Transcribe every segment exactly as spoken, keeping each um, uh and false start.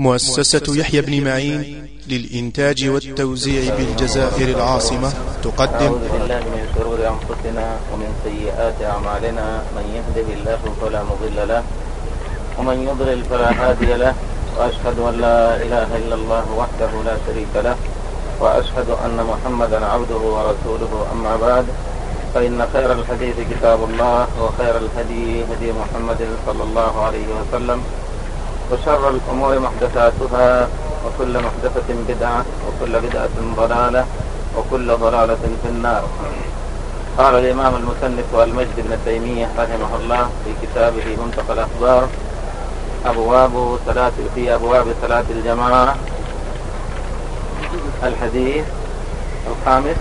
مؤسسة يحيى بن معين للإنتاج والتوزيع بالجزائر العاصمة تقدم. أعوذ بالله من شرور أنفسنا ومن سيئات أعمالنا، من يهده الله فلا مضل له ومن يضلل فلا هادي له، وأشهد أن لا إله إلا الله وحده لا شريك له، وأشهد أن محمدا عبده ورسوله. أما بعد، فإن خير الحديث كتاب الله، وخير الهدي هدي محمد صلى الله عليه وسلم، وشر الأمور محدثاتها، وكل محدثة بدعة، وكل بدعة ضلالة، وكل ضلالة في النار. قال الإمام المصنف والمجد بن تيمية رحمه الله في كتابه منتقى الأخبار أبواب صلاة في أبواب صلاة الجماعة، الحديث الخامس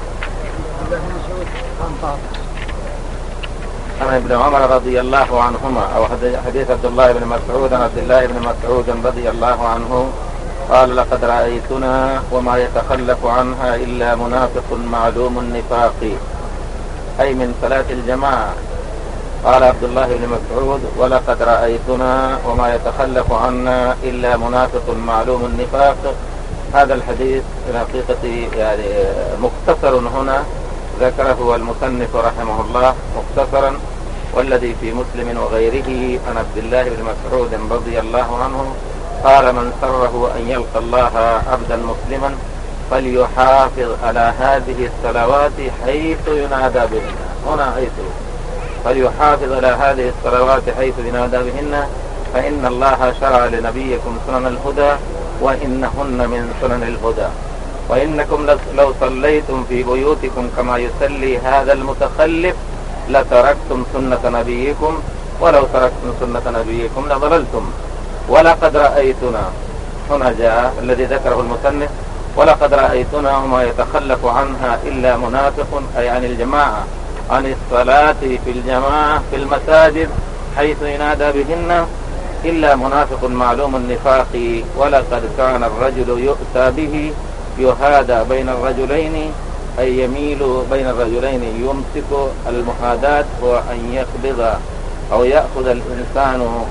عن ابن عمر رضي الله عنهما، أو حديث عبد الله بن مسعود عن عبد الله بن مسعود رضي الله عنه قال: لقد رأيتنا وما يتخلف عنها إلا منافق معلوم النفاق، أي من صلاة الجماعة. قال عبد الله بن مسعود: ولقد رأيتنا وما يتخلف عنا إلا منافق معلوم النفاق. هذا الحديث في الحقيقة يعني مختصر هنا ذكره المصنف رحمه الله مختصرا، والذي في مسلم وغيره عن عبد الله بن مسعود رضي الله عنه قال: من سره أن يلقى الله عبدا مسلما فليحافظ على هذه الصلوات حيث ينادى بهن. هنا حيث فليحافظ على هذه الصلوات حيث ينادى بهن، فإن الله شرع لنبيكم سنن الهدى، وإنهن من سنن الهدى. وإنكم لو صليتم في بيوتكم كما يصلي هذا المتخلف لتركتم سنة نبيكم، ولو تركتم سنة نبيكم لضللتم. ولقد رأيتنا، هنا جاء الذي ذكره المصنف: ولقد رأيتنا وما يتخلف عنها إلا منافق، أي عن الجماعة، عن الصلاة في الجماعة في المساجد حيث ينادى بهن إلا منافق معلوم النفاق. ولقد كان الرجل يؤتى به يهادى بين الرجلين، أي يميل بين الرجلين، يمسك المحاداة وأن يقبض أو يأخذ الإنسان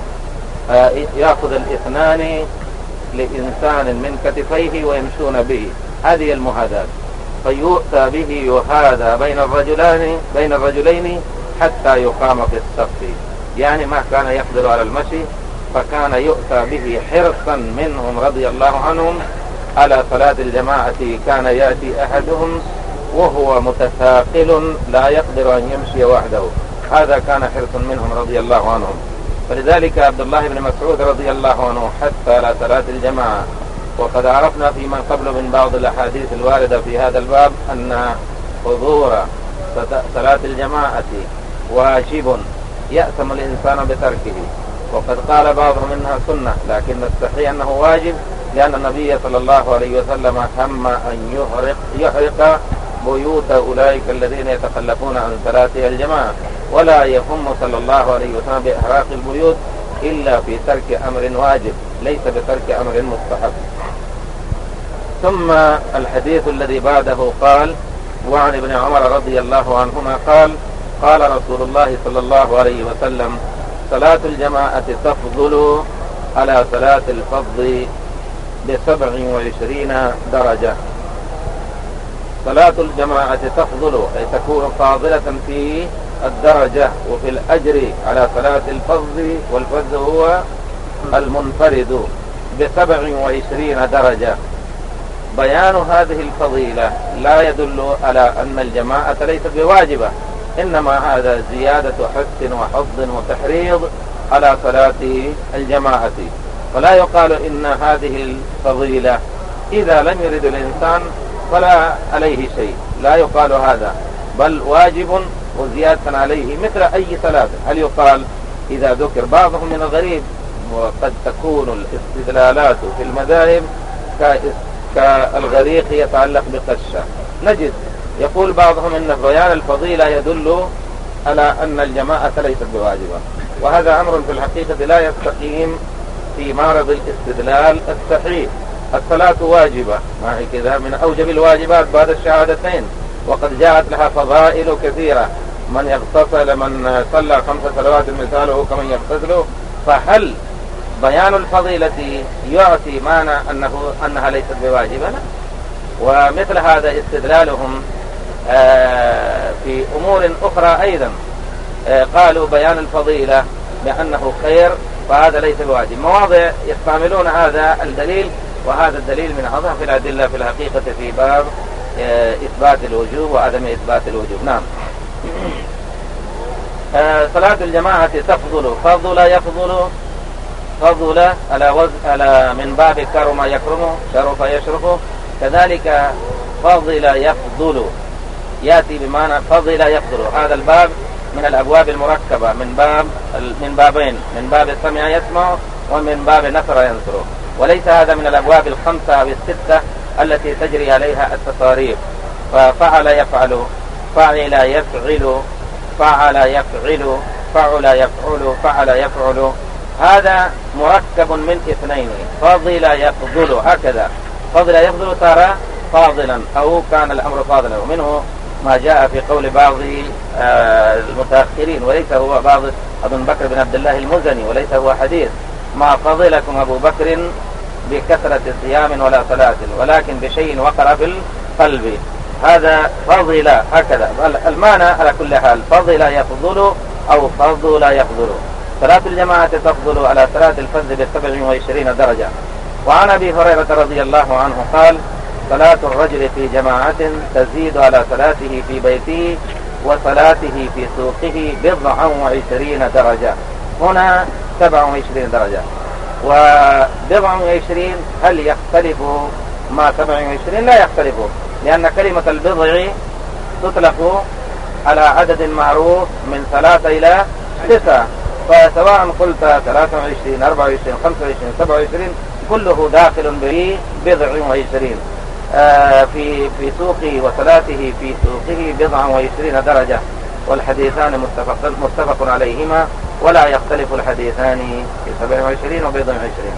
يأخذ الاثنان لإنسان من كتفيه ويمشون به، هذه المهاداة. فيؤتى به يهادى بين الرجلين بين الرجلين حتى يقام في الصف، يعني ما كان يقدر على المشي، فكان يؤتى به حرصا منهم رضي الله عنهم على صلاة الجماعة. كان يأتي أحدهم وهو متثاقل لا يقدر أن يمشي وحده، هذا كان حرص منهم رضي الله عنهم. فلذلك عبد الله بن مسعود رضي الله عنه حتى على صلاة الجماعة. وقد عرفنا فيما قبل من بعض الأحاديث الواردة في هذا الباب أن حضور صلاة الجماعة واجب يأثم الإنسان بتركه، وقد قال بعضهم إنها سنة، لكن الصحيح أنه واجب، لأن النبي صلى الله عليه وسلم هم أن يحرق, يحرق بيوت أولئك الذين يتخلفون عن صلاة الجماعة، ولا يهم صلى الله عليه وسلم بإحراق البيوت إلا في ترك أمر واجب، ليس بترك أمر مستحب. ثم الحديث الذي بعده قال: وعن ابن عمر رضي الله عنهما قال: قال رسول الله صلى الله عليه وسلم: صلاة الجماعة تفضل على صلاة الفضل بسبع وعشرين درجة. صلاة الجماعة تفضل، أي تكون فاضلة في الدرجة وفي الأجر على صلاة الفضل، والفضل هو المنفرد، بسبع وعشرين درجة. بيان هذه الفضيلة لا يدل على أن الجماعة ليست بواجبة، إنما هذا زيادة حث وحظ وتحريض على صلاة الجماعة. ولا يقال إن هذه الفضيلة إذا لم يرد الإنسان فلا عليه شيء، لا يقال هذا، بل واجب وزيادة عليه مثل أي صلاة. هل يقال إذا ذكر بعضهم من الغريب، وقد تكون الاستدلالات في المذاهب كالغريق يتعلق بقشة، نجد يقول بعضهم إن بيان الفضيلة يدل على أن الجماعة ليست بواجبة، وهذا أمر في الحقيقة لا يستقيم في معرض الاستدلال الصحيح. الصلاة واجبة، مع كذا من أوجب الواجبات بعد الشهادتين، وقد جاءت لها فضائل كثيرة. من يغتسل من صلى خمس صلوات مثاله كمن يغتسل، فهل بيان الفضيلة يعطي معنى أنه أنها ليست بواجبة، ومثل هذا استدلالهم في أمور أخرى أيضا، قالوا بيان الفضيلة بأنه خير فهذا ليس بواجب. مواضع يستعملون هذا الدليل، وهذا الدليل من أضعف الأدلة في الحقيقة في باب إثبات الوجوب وعدم إثبات الوجوب. نعم. صلاة الجماعة تفضل، فضل يفضل، فضل على وزن على من باب كرم يكرم، شرف يشرف، كذلك فضل يفضل يأتي بمعنى فضل يفضل. هذا الباب من الأبواب المركبة من باب من بابين، من باب سمع يسمع ومن باب نصر ينصر، وليس هذا من الأبواب الخمسة أو الستة التي تجري عليها التصاريف. ففعل يفعل، فعل يفعل، فعل يفعل، فعل يفعل، فعل يفعل، هذا مركب من اثنين، فضل يفضل، هكذا فضل يفضل ترى فاضلا أو كان الأمر فاضلا. ومنه ما جاء في قول بعض المتأخرين، وليس هو بعض ابن بكر بن عبد الله المزني، وليس هو حديث ما فضلكم أبو بكر بكثرة صيام ولا صلاة ولكن بشيء وقر في القلب، هذا فضل هكذا. المعنى على كل حال فضل يفضل أو فضل يفضل. صلاة الجماعة تفضل على صلاة الفرد بسبع وعشرين درجة. وعن أبي هريرة رضي الله عنه قال: صلاة الرجل في جماعة تزيد على صلاته في بيته وصلاته في سوقه بضعا وعشرين درجة. هنا سبع وعشرين درجة، وبضع وعشرين هل يختلف ما سبع وعشرين؟ لا يختلف، لأن كلمة البضع تطلق على عدد معروف من ثلاثة إلى تسعة، فسواء قلت ثلاثة وعشرين، أربعة وعشرين، خمسة وعشرين، سبعة وعشرين كله داخل به بضع وعشرين. آه في في سوقه وصلاته في سوقه بضع وعشرين درجة، والحديثان متفق متفق عليهما، ولا يختلف الحديثان في سبع وعشرين وبضع وعشرين.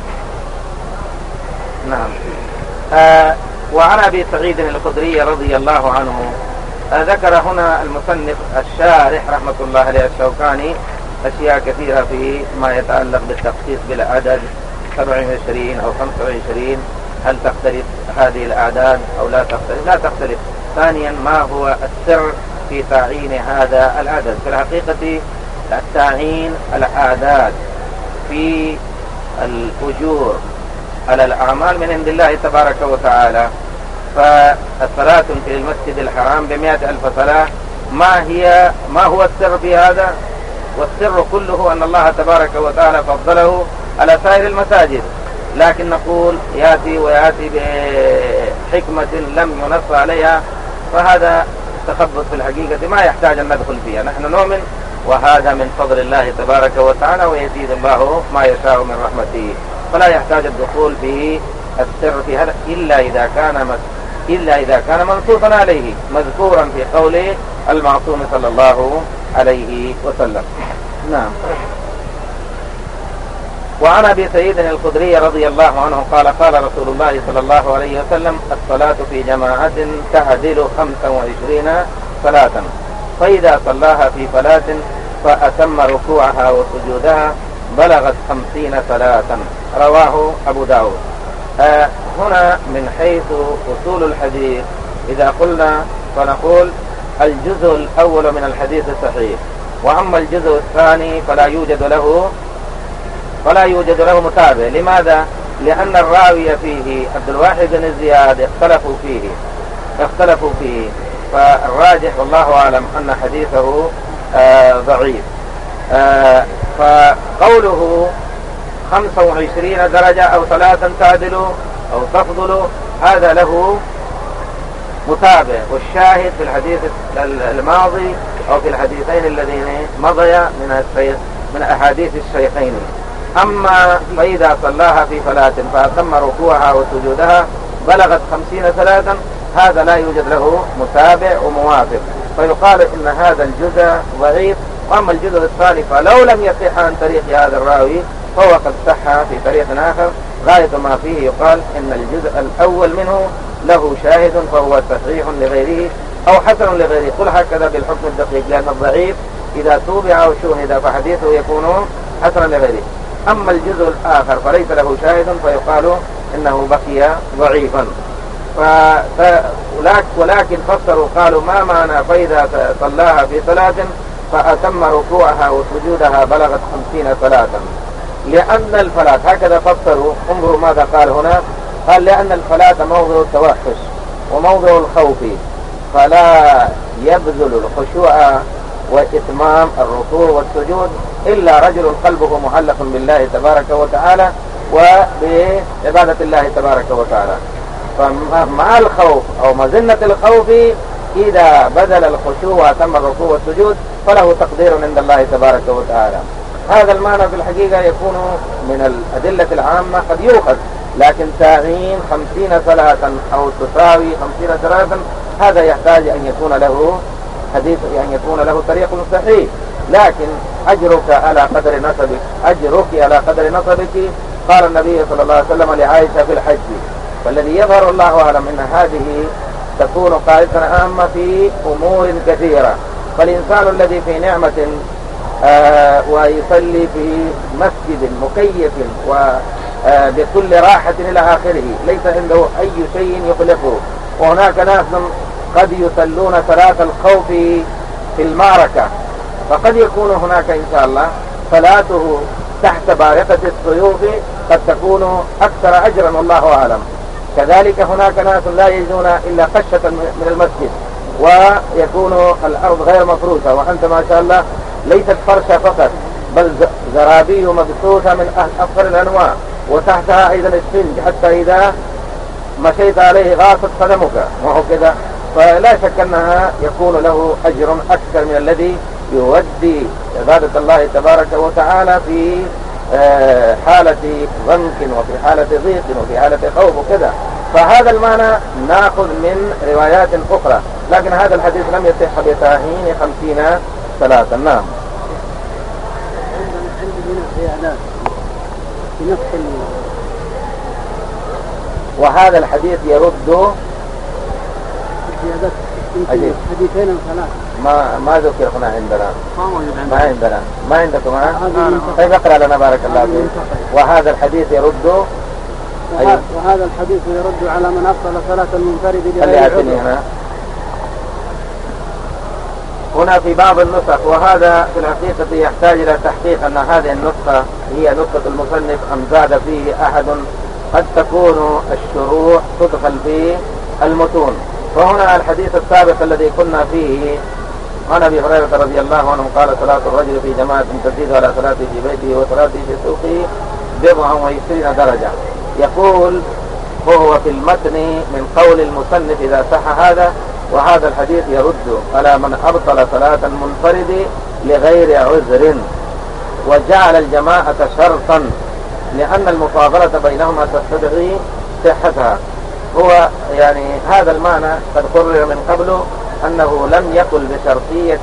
نعم. آه وعن أبي سعيد الخدري رضي الله عنه آه ذكر هنا المصنف الشارح رحمة الله عليه الشوكاني أشياء كثيرة في ما يتعلق بالتخصيص بالعدد سبع وعشرين أو خمسة وعشرين، هل تختلف هذه الأعداد أو لا تختلف؟ لا تختلف. ثانيا، ما هو السر في تعيين هذا العدد؟ في الحقيقة التعيين الأعداد في الأجور على الأعمال من عند الله تبارك وتعالى. فالصلاة في المسجد الحرام بمئة ألف صلاة، ما هي ما هو السر في هذا؟ والسر كله أن الله تبارك وتعالى فضله على سائر المساجد، لكن نقول يأتي ويأتي بحكمة لم ينص عليها، فهذا تخبط في الحقيقة ما يحتاج أن ندخل فيها. نحن نؤمن وهذا من فضل الله تبارك وتعالى، ويزيد الله ما يشاء من رحمته، فلا يحتاج الدخول في السر في هذا إلا إذا كان إلا إذا كان منصوصا عليه مذكورا في قوله المعصوم صلى الله عليه وسلم. نعم. وعن أبي سعيد الخدري رضي الله عنه قال: قال رسول الله صلى الله عليه وسلم: الصلاة في جماعة تعدل خمسا وعشرين صلاة، فإذا صلاها في فلاة فأتم ركوعها وسجودها بلغت خمسين صلاة. رواه أبو داود. آه هنا من حيث أصول الحديث إذا قلنا فنقول الجزء الأول من الحديث الصحيح، وأما الجزء الثاني فلا يوجد له فلا يوجد له متابع. لماذا؟ لأن الراوي فيه عبد الواحد بن زياد اختلفوا فيه اختلفوا فيه فالراجح والله أعلم أن حديثه آه ضعيف. آه فقوله خمسة وعشرين درجة أو ثلاثا تعدل أو تفضل هذا له متابع، والشاهد في الحديث الماضي أو في الحديثين الذين مضيا من من أحاديث الشيخين. أما فإذا صلاها في فلاة فأتم ركوعها وسجودها بلغت خمسين صلاة، هذا لا يوجد له متابع وموافق، فيقال إن هذا الجزء ضعيف. وأما الجزء الثاني فلو لم يصح عن طريق هذا الراوي فهو قد صح في طريق آخر، غاية ما فيه يقال إن الجزء الأول منه له شاهد فهو صحيح لغيره أو حسن لغيره. قل هكذا بالحكم الدقيق، لأن الضعيف إذا توبع أو شوهد فحديثه يكون حسنا لغيره. أما الجزء الآخر فليس له شاهد فيقال إنه بقي ضعيفا. ولكن فسروا قالوا ما معنى فإذا صلاها في صلاة فأتم ركوعها وسجودها بلغت خمسين صلاة؟ لأن الفلاة هكذا فسروا. انظروا ماذا قال هنا، قال لأن الفلاة موضع التوحش وموضع الخوف، فلا يبذل الخشوع وإتمام الركوع والسجود إلا رجل قلبه معلق بالله تبارك وتعالى وبعبادة الله تبارك وتعالى. فمع الخوف أو مزنة الخوف إذا بذل الخشوع وتم الركوع والسجود فله تقدير عند الله تبارك وتعالى. هذا المعنى في الحقيقة يكون من الأدلة العامة قد يؤخذ، لكن تعيين خمسين صلاة أو تساوي خمسين صلاة هذا يحتاج أن يكون له حديث، أن يكون له طريق صحيح. لكن أجرك على قدر نسبك، أجرك على قدر نسبك. قال النبي صلى الله عليه وسلم لعائشة في الحج. فالذي يظهر الله أعلم أن هذه تكون قاعدة عامة في أمور كثيرة. فالإنسان الذي في نعمة آه ويصلي في مسجد مكيف وبكل راحة إلى آخره ليس عنده أي شيء يخلقه، وهناك ناس قد يصلون صلاة الخوف في المعركة، فقد يكون هناك إن شاء الله صلاته تحت بارقة السيوف قد تكون أكثر أجرا والله أعلم. كذلك هناك ناس لا يجدون إلا قشة من المسجد ويكون الأرض غير مفروشة، وأنت ما شاء الله ليست فرشة فقط بل زرابي مبثوثة من أفضل الأنواع، وتحتها أيضا السنج حتى إذا مشيت عليه غاصت قدمك وهو كذا. فلا شك أنها يكون له أجر أكثر من الذي يودي عبادة الله تبارك وتعالى في حالة ضنك وفي حالة ضيق وفي حالة خوف وكذا. فهذا المعنى نأخذ من روايات أخرى، لكن هذا الحديث لم يصح بتعيين خمسين صلاة. نعم. وهذا الحديث يرد حديثين وثلاث ما ما ذكر هنا عندنا، ما عندنا ما عندكم ها؟ طيب اقرأ لنا بارك الله فيك. وهذا الحديث يرد أيوه. وهذا الحديث يرد على من أبطل صلاة المنفرد بغير عذر. هنا هنا في بعض النسخ، وهذا في الحقيقة يحتاج إلى تحقيق أن هذه النسخة هي نسخة المصنف أم زاد فيه أحد. قد تكون الشروح تدخل في المتون. فهنا الحديث السابق الذي كنا فيه عن أبي هريرة رضي الله عنه قال صلاة الرجل في جماعة تزيد على صلاته في بيته وصلاته في سوقه بضعا وعشرين درجة. يقول وهو في المتن من قول المصنف إذا صح هذا، وهذا الحديث يرد على من أبطل صلاة المنفرد لغير عذر وجعل الجماعة شرطا لأن المفاضلة بينهما تستدعي صحتها. هو يعني هذا المعنى قد قرر من قبله أنه لم يقل بشرطية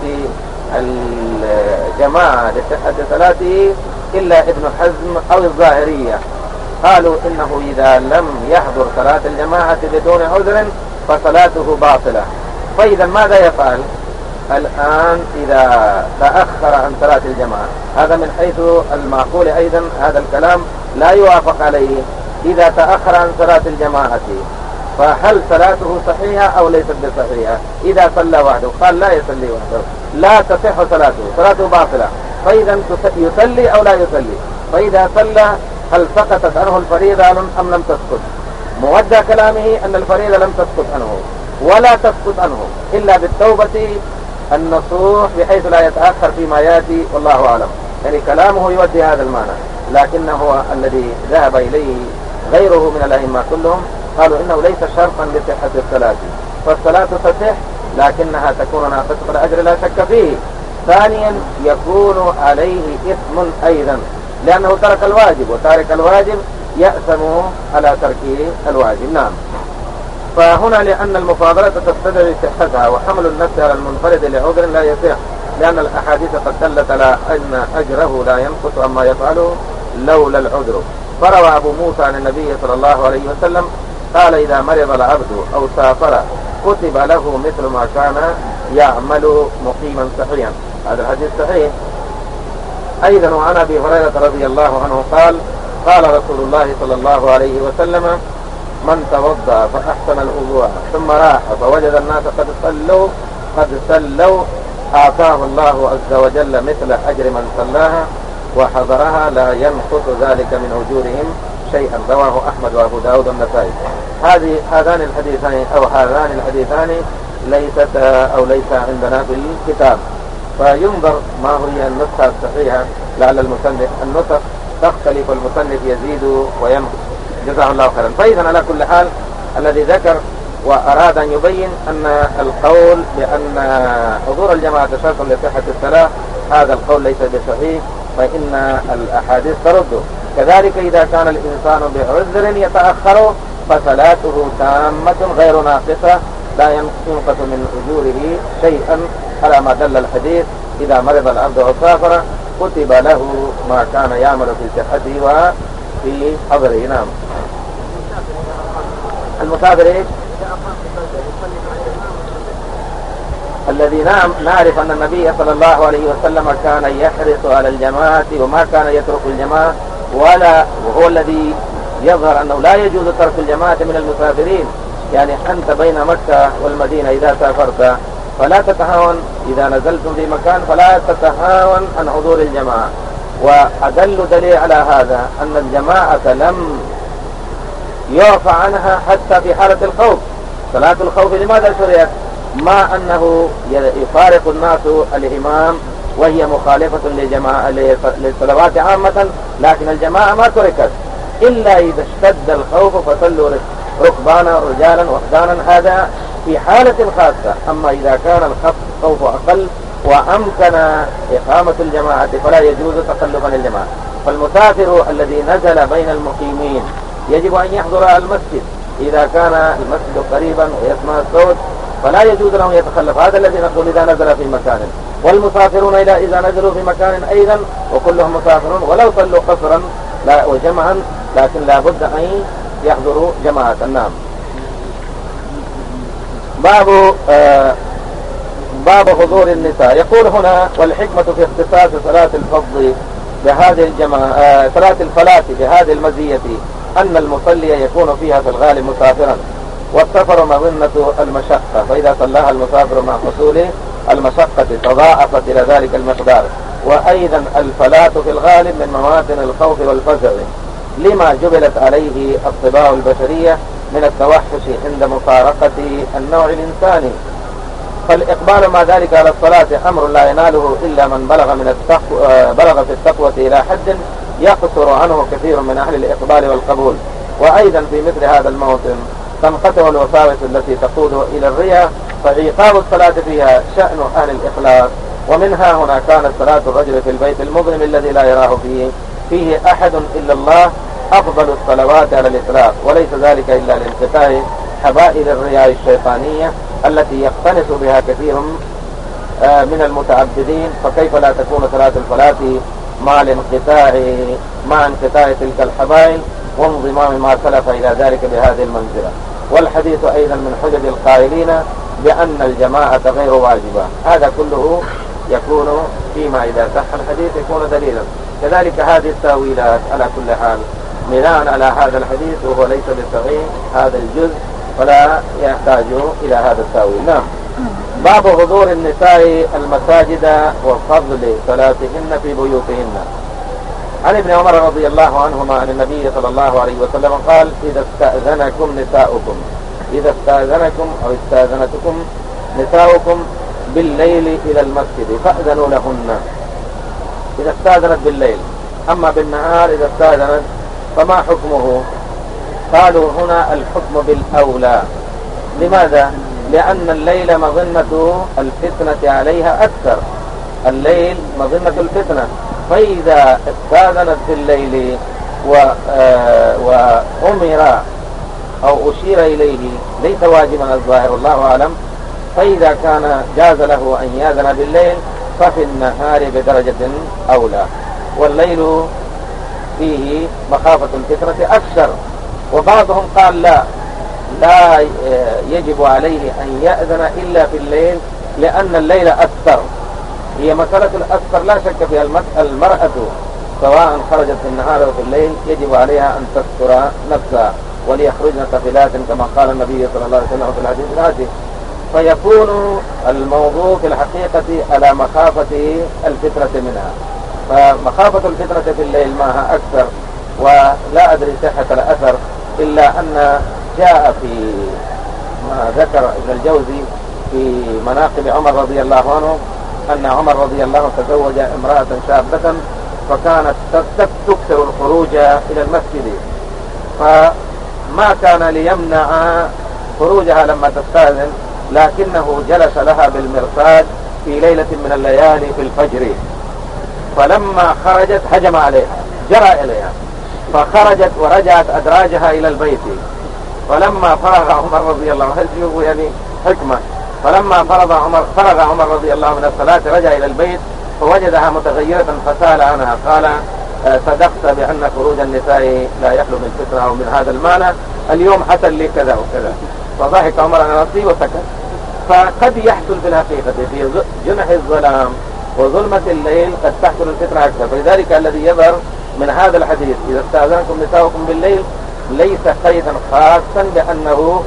الجماعة لصحة صلاته إلا ابن حزم أو الظاهرية. قالوا إنه إذا لم يحضر صلاة الجماعة بدون عذر فصلاته باطلة. فإذا ماذا يفعل الآن إذا تأخر عن صلاة الجماعة؟ هذا من حيث المعقول أيضا هذا الكلام لا يوافق عليه. إذا تأخر عن صلاة الجماعة فهل صلاته صحيحة أو ليست بصحيحة؟ إذا صلى وحده قال لا يصلي وحده لا تصح صلاته، صلاته باطلة. فإذا يصلي أو لا يصلي؟ فإذا صلى هل سقطت عنه الفريضة أم لم تسقط؟ مودع كلامه أن الفريضة لم تسقط عنه ولا تسقط عنه إلا بالتوبة النصوح بحيث لا يتأخر فيما يأتي والله أعلم. يعني كلامه يودي هذا المعنى، لكنه الذي ذهب إليه غيره من الأئمة كلهم قالوا إنه ليس شرطا لصحة الصلاة، فالصلاة تصح لكنها تكون ناقصة الأجر لا شك فيه. ثانيا يكون عليه إثم أيضا لأنه ترك الواجب، وتارك الواجب يأثم على ترك الواجب. نعم. فهنا لأن المفاضلة تستدعي صحتها وحمل النفس على المنفرد لعذر لا يصح، لأن الأحاديث قد دلت على أن أجره لا ينقص عما يفعله لولا العذر. فروى أبو موسى عن النبي صلى الله عليه وسلم قال إذا مرض العبد أو سافر كتب له مثل ما كان يعمل مقيما صحيحا. هذا الحديث صحيح. أيضا وعن أبي هريرة رضي الله عنه قال قال رسول الله صلى الله عليه وسلم من توضأ فأحسن الوضوء ثم راح فوجد الناس قد صلوا قد صلوا أعطاه الله عز وجل مثل أجر من صلاها وحضرها لا ينقص ذلك من أجورهم شيئا. رواه أحمد وأبو داود والنسائي. هذه هذان الحديثان أو هذان الحديثان ليست أو ليس عندنا في الكتاب، فينظر ما هي النسخة الصحيحة لعل المصنف النسخ تختلف والمصنف يزيد وينقص جزاه الله خيرا. فإذا على كل حال الذي ذكر وأراد أن يبين أن القول بأن حضور الجماعة شرط لصحة الصلاة هذا القول ليس بصحيح، فإن الأحاديث ترده. كذلك إذا كان الإنسان بعذر يتأخر فصلاته تامة غير ناقصة لا ينقص من أجوره شيئا على ما دل الحديث إذا مرض العبد أو سافر كتب له ما كان يعمل في صحته وفي حضره. نعم. المسافر إيش؟ الذي نعم نعرف أن النبي صلى الله عليه وسلم كان يحرص على الجماعة وما كان يترك الجماعة، ولا وهو الذي يظهر أنه لا يجوز ترك الجماعة من المسافرين. يعني أنت بين مكة والمدينة إذا سافرت فلا تتهاون، إذا نزلتم في مكان فلا تتهاون عن حضور الجماعة. وأدل دليل على هذا أن الجماعة لم يعفى عنها حتى في حالة الخوف. صلاة الخوف لماذا شرعت؟ ما أنه يفارق الناس الإمام وهي مخالفة لجماعة للصلوات عامة، لكن الجماعة ما تركت إلا إذا اشتد الخوف فصلوا ركبانا رجالا وحدانا، هذا في حالة خاصة. أما إذا كان الخوف أقل وأمكن إقامة الجماعة فلا يجوز تخلف عن الجماعة. فالمسافر الذي نزل بين المقيمين يجب أن يحضر المسجد، إذا كان المسجد قريبا ويسمع الصوت فلا يجوز له يتخلف. هذا الذي نقول إذا نزل في مكان. والمسافرون إذا نزلوا في مكان أيضا وكلهم مسافرون ولو صلوا قصرا لا وجمعا لكن لا بد أن يحضروا جماعة. نعم. باب آه باب حضور النساء. يقول هنا والحكمة في اختصاص صلاة الفضل بهذه الجماعة آه صلاة الفلاة بهذه المزية أن المصلي يكون فيها في الغالب مسافرا، والسفر مظنة المشقة، فإذا صلاها المسافر مع حصول المشقة تضاعفت إلى ذلك المقدار. وأيضا الفلاة في الغالب من مواطن الخوف والفزع لما جبلت عليه الطباع البشرية من التوحش عند مفارقة النوع الإنساني. فالإقبال مع ذلك على الصلاة أمر لا يناله إلا من بلغ من التقوى بلغ في التقوى إلى حد يقصر عنه كثير من أهل الإقبال والقبول. وأيضا في مثل هذا الموطن تنقطع الوساوس التي تقود إلى الرياء، فإيقاظ الصلاة فيها شأن أهل الإخلاص. ومنها هنا كانت صلاة الرجل في البيت المظلم الذي لا يراه فيه فيه أحد إلا الله أفضل الصلوات على الإطلاق، وليس ذلك إلا لانقطاع حبائل الرياء الشيطانية التي يقتنس بها كثير من المتعبدين. فكيف لا تكون صلاة الفلاة مع الانقطاع مع انقطاع تلك الحبائل وانضمام ما سلف إلى ذلك بهذه المنزلة. والحديث أيضا من حجج القائلين بأن الجماعة غير واجبة. هذا كله يكون فيما إذا صح الحديث يكون دليلا. كذلك هذه التاويلات على كل حال بناء على هذا الحديث وهو ليس بصحيح هذا الجزء فلا يحتاج إلى هذا التاويل. نعم. باب حضور النساء المساجد وفضل صلاتهن في بيوتهن. عن ابن عمر رضي الله عنهما عن النبي صلى الله عليه وسلم قال إذا استأذنكم نساؤكم إذا استأذنكم أو استأذنتكم نساؤكم بالليل إلى المسجد فأذنوا لهن. إذا استأذنت بالليل. أما بالنهار إذا استأذنت فما حكمه؟ قالوا هنا الحكم بالأولى. لماذا؟ لأن الليل مظنة الفتنة عليها أكثر. الليل مظنة الفتنة، فإذا استأذنت في الليل وأمر أو أشير إليه ليس واجبا الظاهر الله أعلم، فإذا كان جاز له أن يأذن بالليل ففي النهار بدرجة أولى. والليل فيه مخافة الفتنة أكثر. وبعضهم قال لا لا يجب عليه أن يأذن إلا في الليل لأن الليل أكثر. هي مسألة الأستر لا شك فيها. المرأة سواء خرجت في النهار أو في الليل يجب عليها أن تستر نفسها وليخرجن تفلات كما قال النبي صلى الله عليه وسلم في الحديث الآتي. فيكون الموضوع في الحقيقة على مخافة الفتنة منها، فمخافة الفتنة في الليل معها أكثر. ولا أدري صحة الأثر إلا أن جاء في ما ذكر ابن الجوزي في مناقب عمر رضي الله عنه أن عمر رضي الله عنه تزوج امرأة شابة فكانت تكثر الخروج إلى المسجد، فما كان ليمنع خروجها لما تستأذن، لكنه جلس لها بالمرصاد في ليلة من الليالي في الفجر، فلما خرجت هجم عليها جرى إليها فخرجت ورجعت أدراجها إلى البيت. فلما فرغ عمر رضي الله عنه يعني حكمة فلما فرغ عمر فرغ عمر رضي الله عنه من الصلاة رجع إلى البيت فوجدها متغيرة فسأل عنها قال صدقت بأن خروج النساء لا يخلو من فتنة أو من هذا المعنى، اليوم حصل لي كذا وكذا. فضحك عمر عن نفسه وسكت. فقد يحصل في الحقيقة في جنح الظلام وظلمة الليل قد تحصل الفتنة أكثر. فلذلك الذي يظهر من هذا الحديث إذا استأذنكم نساؤكم بالليل ليس قيدا خاصا بأنه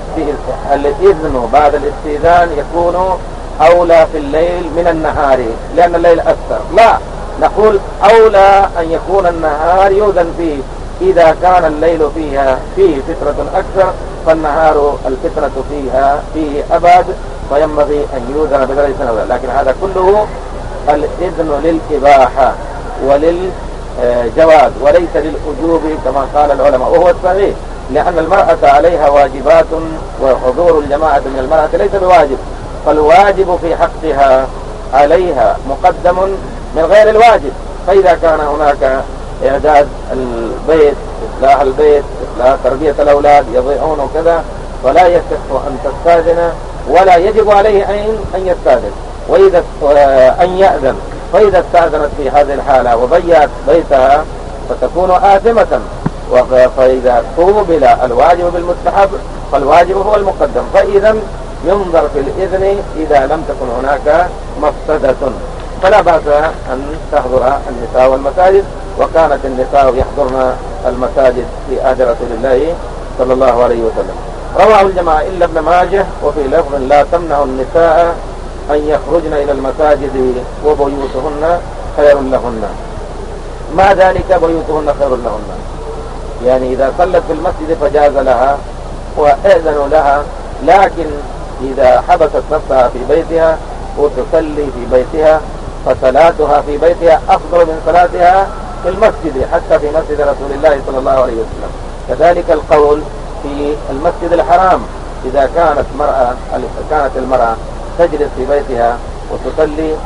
الإذن بعد الاستئذان يكون أولى في الليل من النهار لأن الليل أكثر، لا، نقول أولى أن يكون النهار يؤذن فيه إذا كان الليل فيها فيه فترة أكثر، فالنهار الفترة فيها فيه أبد فينبغي أن يؤذن بذلك سنة. لكن هذا كله الإذن للإباحة وللجواز وليس للأجوب كما قال العلماء، وهو الصحيح لأن المرأة عليها واجبات وحضور الجماعة من المرأة ليس بواجب، فالواجب في حقها عليها مقدم من غير الواجب. فإذا كان هناك إعداد البيت إصلاح البيت إصلاح تربية الأولاد يضيعون وكذا فلا يصح أن تستأذن ولا يجب عليه أن يستأذن وإذا أن يأذن. فإذا استأذنت في هذه الحالة وضيعت بيتها فتكون آثمة. فإذا قوبل الواجب بالمستحب فالواجب هو المقدم. فإذا ينظر في الإذن إذا لم تكن هناك مفسدة، فلا بأس أن تحضر النساء والمساجد، وكانت النساء يحضرن المساجد في عهد رسول الله صلى الله عليه وسلم. رواه الجماعة إلا ابن ماجه وفي لفظ لا تمنع النساء أن يخرجن إلى المساجد وبيوتهن خير لهن. ما ذلك بيوتهن خير لهن؟ يعني إذا صلت في المسجد فجاز لها وأذنوا لها، لكن إذا حبست نفسها في بيتها وتصلي في بيتها فصلاتها في بيتها أفضل من صلاتها في المسجد حتى في مسجد رسول الله صلى الله عليه وسلم. كذلك القول في المسجد الحرام إذا كانت مرأة كانت المرأة تجلس في بيتها وتصلي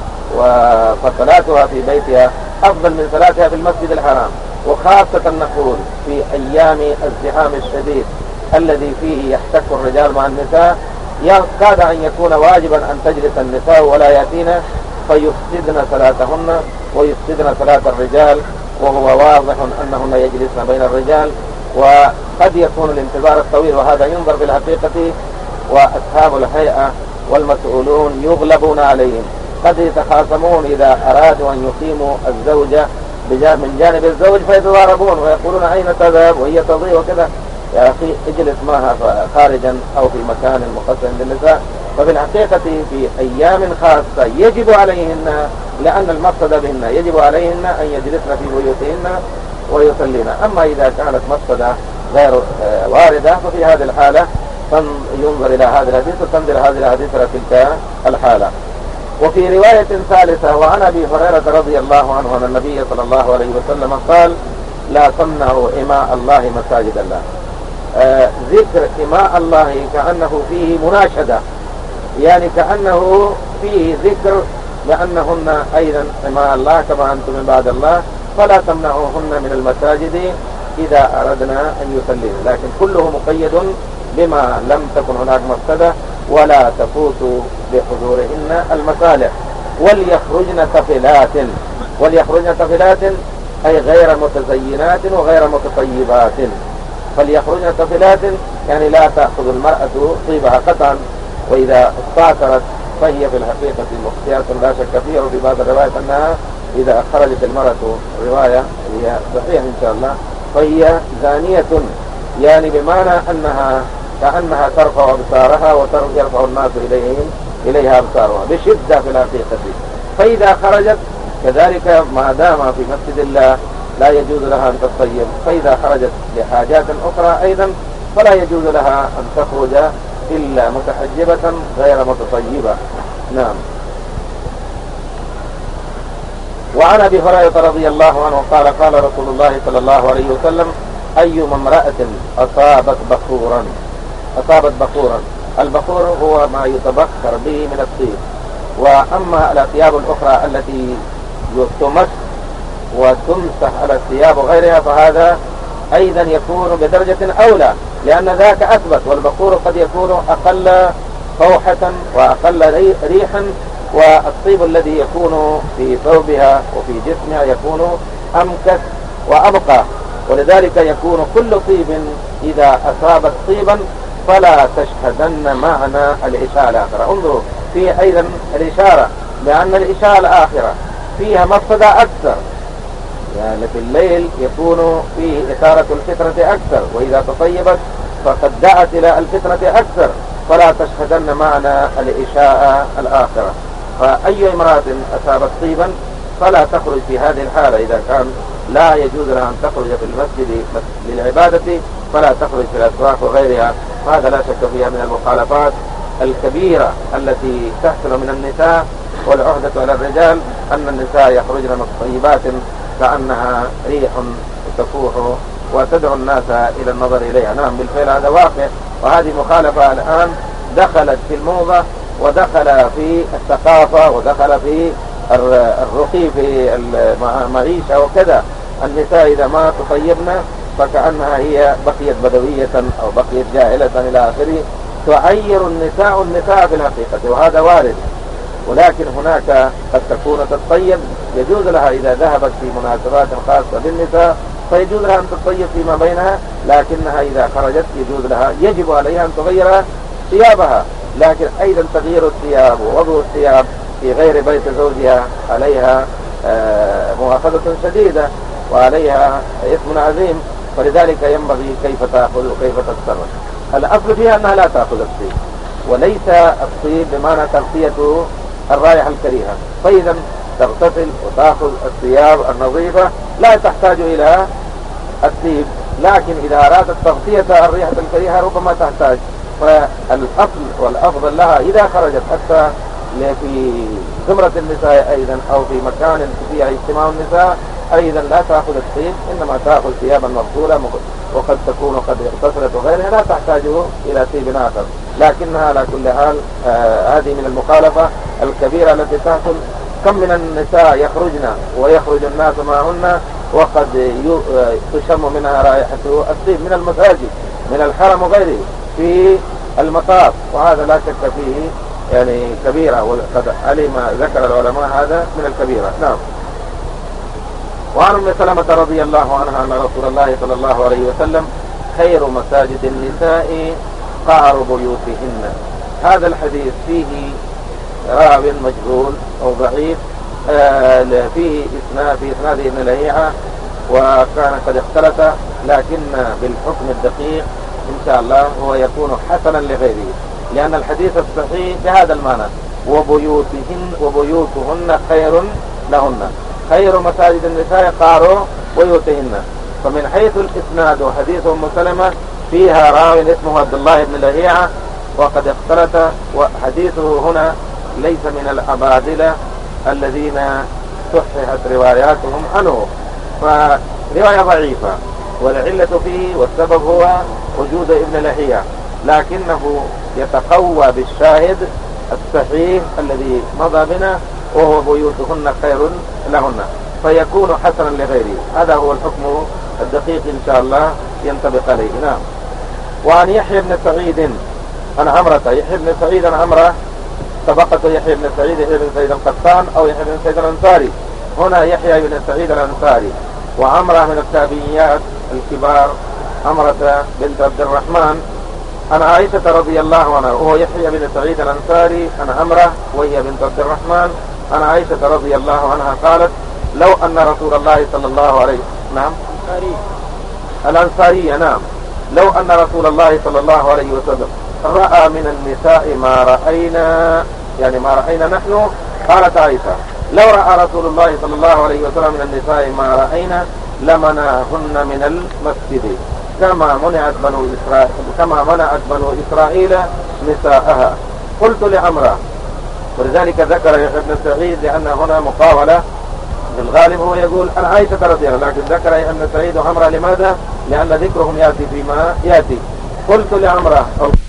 فصلاتها في بيتها أفضل من صلاتها في المسجد الحرام. وخاصة نقول في أيام الزحام الشديد الذي فيه يحتك الرجال مع النساء يكاد أن يكون واجبا أن تجلس النساء ولا يأتين فيفسدن صلاتهن ويفسدن صلاة الرجال، وهو واضح أنهن يجلسن بين الرجال وقد يكون الانتظار الطويل، وهذا ينظر في الحقيقة. وأصحاب الهيئة والمسؤولون يغلبون عليهم، قد يتخاصمون إذا أرادوا أن يقيموا الزوجة من جانب الزوج فيتضاربون ويقولون أين تذهب وهي تضيء وكذا. يا أخي اجلس معها خارجا أو في مكان مخصص للنساء. ففي الحقيقة في أيام خاصة يجب عليهن لأن المقصد بهن يجب عليهن أن يجلسن في بيوتهن ويصلين. أما إذا كانت مقصدة غير واردة ففي هذه الحالة ينظر إلى هذا الحديث وتنظر هذه الحديث إلى تلك الحالة. وفي رواية ثالثة وعن أبي هريرة رضي الله عنه أن النبي صلى الله عليه وسلم قال لا تمنعوا إماء الله مساجد الله. آه ذكر إماء الله كأنه فيه مناشدة، يعني كأنه فيه ذكر لأنهن أيضا إماء الله كما أنتم من بعد الله، فلا تمنعوهن من المساجد إذا أردنا أن يصلين. لكن كله مقيد بما لم تكن هناك مفسدة ولا تفوت بحضورهن المصالح. وليخرجن تفلات، وليخرجن تفلات أي غير متزينات وغير متطيبات. فليخرجن تفلات يعني لا تأخذ المرأة طيبها قطعا، وإذا استعترت فهي في الحقيقة مخطئة لا شك فيها. وفي بعض الروايات أنها إذا خرجت المرأة، رواية هي صحيحة إن شاء الله، فهي زانية، يعني بمعنى أنها كأنها ترفع أبصارها ويرفع الناس إليهم إليها أبصارها بشدة في الحقيقة. فإذا خرجت كذلك ما دام في مسجد الله لا يجوز لها أن تطيب، فإذا خرجت لحاجات أخرى أيضا فلا يجوز لها أن تخرج إلا متحجبة غير متطيبة. نعم. وعن أبي هريرة رضي الله عنه قال قال رسول الله صلى الله عليه وسلم: أيما امرأة أصابت بخورا أصابت بخورا البخور هو ما يتبخر به من الطيب، وأما الأثياب الأخرى التي تمس وتمسح على الثياب وغيرها فهذا أيضا يكون بدرجة أولى، لأن ذاك أثبت، والبخور قد يكون أقل فوحة وأقل ريحا، والطيب الذي يكون في ثوبها وفي جسمها يكون أمكث وأبقى، ولذلك يكون كل طيب إذا أصابت طيبا فلا تشهدن معنى العشاء الآخرة. انظروا فيه أيضا الإشارة بأن العشاء الآخرة فيها مفسدة أكثر، يعني في الليل يكون فيه إثارة الفتنة أكثر، وإذا تطيبت فقد دعت إلى الفتنة أكثر، فلا تشهدن معنى العشاء الآخرة. فأي امرأة أصابت طيبا فلا تخرج في هذه الحالة، إذا كان لا يجوز لها أن تخرج في المسجد للعبادة فلا تخرج في الأسواق وغيرها. هذا لا شك فيها من المخالفات الكبيرة التي تحصل من النساء، والعهدة على الرجال أن النساء يخرجن مطيبات كأنها ريح تفوح وتدعو الناس إلى النظر إليها. نعم بالفعل هذا واقع، وهذه مخالفة الآن دخلت في الموضة ودخل في الثقافة ودخل في الرقي في المعيشة وكذا. النساء إذا ما تطيبن فكأنها هي بقيت بدوية أو بقيت جاهلة إلى آخره، تعير النساء النساء في الحقيقة، وهذا وارد. ولكن هناك قد تكون تطيب يجوز لها إذا ذهبت في مناسبات خاصة بالنساء فيجوز لها أن تطيب فيما بينها، لكنها إذا خرجت يجوز لها يجب عليها أن تغير ثيابها. لكن أيضا تغيير الثياب ووضع الثياب في غير بيت زوجها عليها مؤاخذة شديدة وعليها إثم عظيم، فلذلك ينبغي كيف تأخذ وكيف تتصرف. الأصل فيها أنها لا تأخذ الطيب، وليس الطيب بمعنى تغطية الرائحة الكريهة، فإذا تغتسل وتأخذ الثياب النظيفة لا تحتاج إلى الطيب. لكن إذا أرادت تغطية الريحة الكريهة ربما تحتاج، فالأصل والأفضل لها إذا خرجت حتى في زمرة النساء أيضا أو في مكان فيها اجتماع النساء أيضا لا تأخذ الطيب، إنما تأخذ ثيابا مغسولة وقد تكون قد اغتسلت وغيرها لا تحتاج إلى طيب آخر. لكنها على كل حال آه هذه من المخالفة الكبيرة التي تحصل. كم من النساء يخرجن ويخرج الناس معهن وقد تشم منها رائحة الطيب من المساجد من الحرم وغيره في المطاف، وهذا لا شك فيه يعني كبيرة، وقد علم ذكر العلماء هذا من الكبيرة. نعم. وعن أم سلمة رضي الله عنها أن رسول الله صلى الله عليه وسلم: خير مساجد النساء قعر بيوتهن. هذا الحديث فيه راو مجهول أو ضعيف، آه فيه إسناد في إسناده ابن لهيعة وكان قد اختلف، لكن بالحكم الدقيق إن شاء الله هو يكون حسنا لغيره، لأن الحديث الصحيح بهذا المعنى: وبيوتهن وبيوتهن خير لهن. خير مساجد النساء قعر بيوتهن. فمن حيث الإسناد وحديث أم سلمة فيها راو اسمه عبد الله بن لهيعة وقد اختلط، وحديثه هنا ليس من الأباذلة الذين صححت رواياتهم عنه، فرواية ضعيفة، والعلة فيه والسبب هو وجود ابن لهيعة، لكنه يتقوى بالشاهد الصحيح الذي مضى بنا وهو بيوتهن خير لهن، فيكون حسنا لغيره. هذا هو الحكم الدقيق إن شاء الله ينطبق عليه. نعم. وعن يحيى بن سعيد عن عمرة يحيى بن سعيد عن عمرة سبقت يحيى بن سعيد يحيى بن سعيد القطان أو يحيى بن سعيد الأنصاري، هنا يحيى بن سعيد الأنصاري. وعمرة من التابعيات الكبار، عمرة بنت عبد الرحمن عن عائشة رضي الله عنها وهو يحيى بن سعيد الأنصاري عن عمرة وهي بنت عبد الرحمن عن عائشة رضي الله عنها قالت لو أن رسول الله صلى الله عليه نعم الأنصارية نعم لو أن رسول الله صلى الله عليه وسلم رأى من النساء ما رأينا يعني ما رأينا نحن. قالت عائشة لو رأى رسول الله صلى الله عليه وسلم من النساء ما رأينا لمنعهن من المسجد كما منعت بنو إسرائيل كما منعت بنو إسرائيل نساءها. قلت لعمرة ولذلك ذكر ابن سعيد لأن هنا مقاولة بالغالب هو يقول عن عائشة رضي الله عنها لكن ذكر ابن سعيد وعمرة لماذا؟ لأن ذكرهم يأتي فيما يأتي. قلت لعمرة